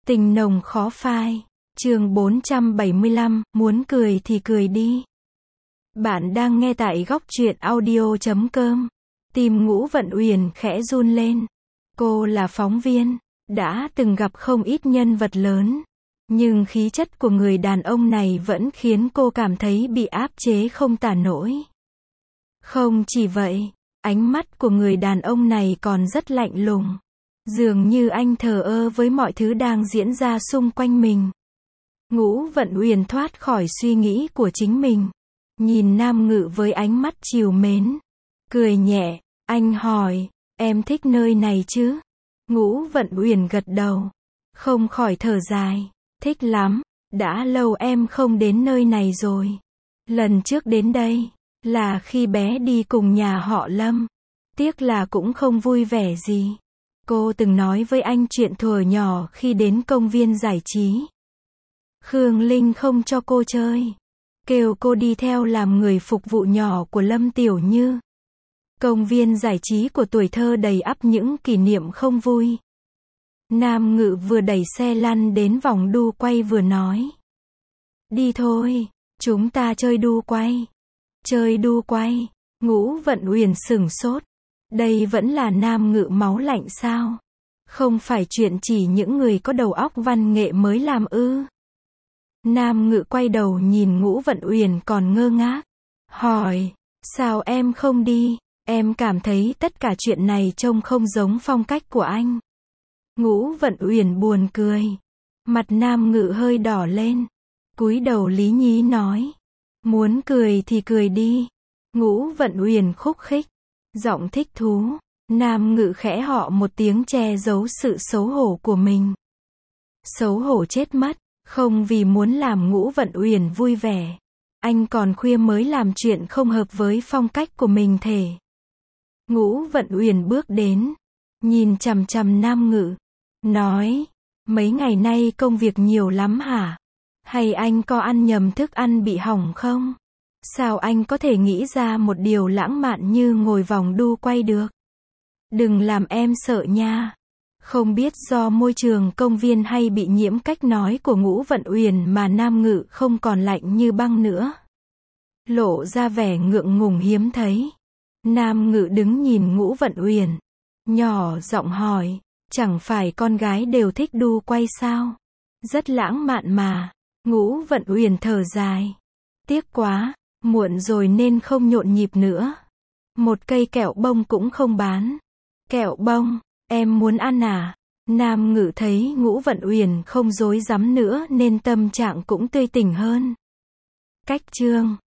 Tình nồng khó phai. Chương 475, muốn cười thì cười đi. Bạn đang nghe tại góc truyện audio.com. Tim Ngũ Vận Uyển khẽ run lên. Cô là phóng viên, đã từng gặp không ít nhân vật lớn. Nhưng khí chất của người đàn ông này vẫn khiến cô cảm thấy bị áp chế không tả nổi. Không chỉ vậy, ánh mắt của người đàn ông này còn rất lạnh lùng. Dường như anh thờ ơ với mọi thứ đang diễn ra xung quanh mình. Ngũ Vận Uyển thoát khỏi suy nghĩ của chính mình. Nhìn Nam Ngự với ánh mắt trìu mến. Cười nhẹ, anh hỏi, em thích nơi này chứ? Ngũ Vận Uyển gật đầu. Không khỏi thở dài. Thích lắm, đã lâu em không đến nơi này rồi. Lần trước đến đây, là khi bé đi cùng nhà họ Lâm. Tiếc là cũng không vui vẻ gì. Cô từng nói với anh chuyện thuở nhỏ khi đến công viên giải trí. Khương Linh không cho cô chơi. Kêu cô đi theo làm người phục vụ nhỏ của Lâm Tiểu Như. Công viên giải trí của tuổi thơ đầy ắp những kỷ niệm không vui. Nam Ngự vừa đẩy xe lăn đến vòng đu quay vừa nói. Đi thôi, chúng ta chơi đu quay. Chơi đu quay. Ngũ Vận Uyển sửng sốt. Đây vẫn là Nam Ngự máu lạnh sao? Không phải chuyện chỉ những người có đầu óc văn nghệ mới làm ư? Nam Ngự quay đầu nhìn Ngũ Vận Uyển còn ngơ ngác. Hỏi, sao em không đi? Em cảm thấy tất cả chuyện này trông không giống phong cách của anh. Ngũ Vận Uyển buồn cười. Mặt Nam Ngự hơi đỏ lên. Cúi đầu lý nhí nói. Muốn cười thì cười đi. Ngũ Vận Uyển khúc khích. Giọng thích thú. Nam Ngự khẽ họ một tiếng che giấu sự xấu hổ của mình. Xấu hổ chết mất. Không vì muốn làm Ngũ Vận Uyển vui vẻ. Anh còn khuya mới làm chuyện không hợp với phong cách của mình thể. Ngũ Vận Uyển bước đến. Nhìn chằm chằm Nam Ngự. Nói. Mấy ngày nay công việc nhiều lắm hả? Hay anh có ăn nhầm thức ăn bị hỏng không? Sao anh có thể nghĩ ra một điều lãng mạn như ngồi vòng đu quay được? Đừng làm em sợ nha. Không biết do môi trường công viên hay bị nhiễm cách nói của Ngũ Vận Uyển mà Nam Ngự không còn lạnh như băng nữa. Lộ ra vẻ ngượng ngùng hiếm thấy. Nam Ngự đứng nhìn Ngũ Vận Uyển. Nhỏ giọng hỏi, chẳng phải con gái đều thích đu quay sao? Rất lãng mạn mà. Ngũ Vận Uyển thở dài. Tiếc quá, muộn rồi nên không nhộn nhịp nữa. Một cây kẹo bông cũng không bán. Kẹo bông, em muốn ăn à? Nam Ngự thấy Ngũ Vận Uyển không dối dám nữa nên tâm trạng cũng tươi tỉnh hơn. Cách chương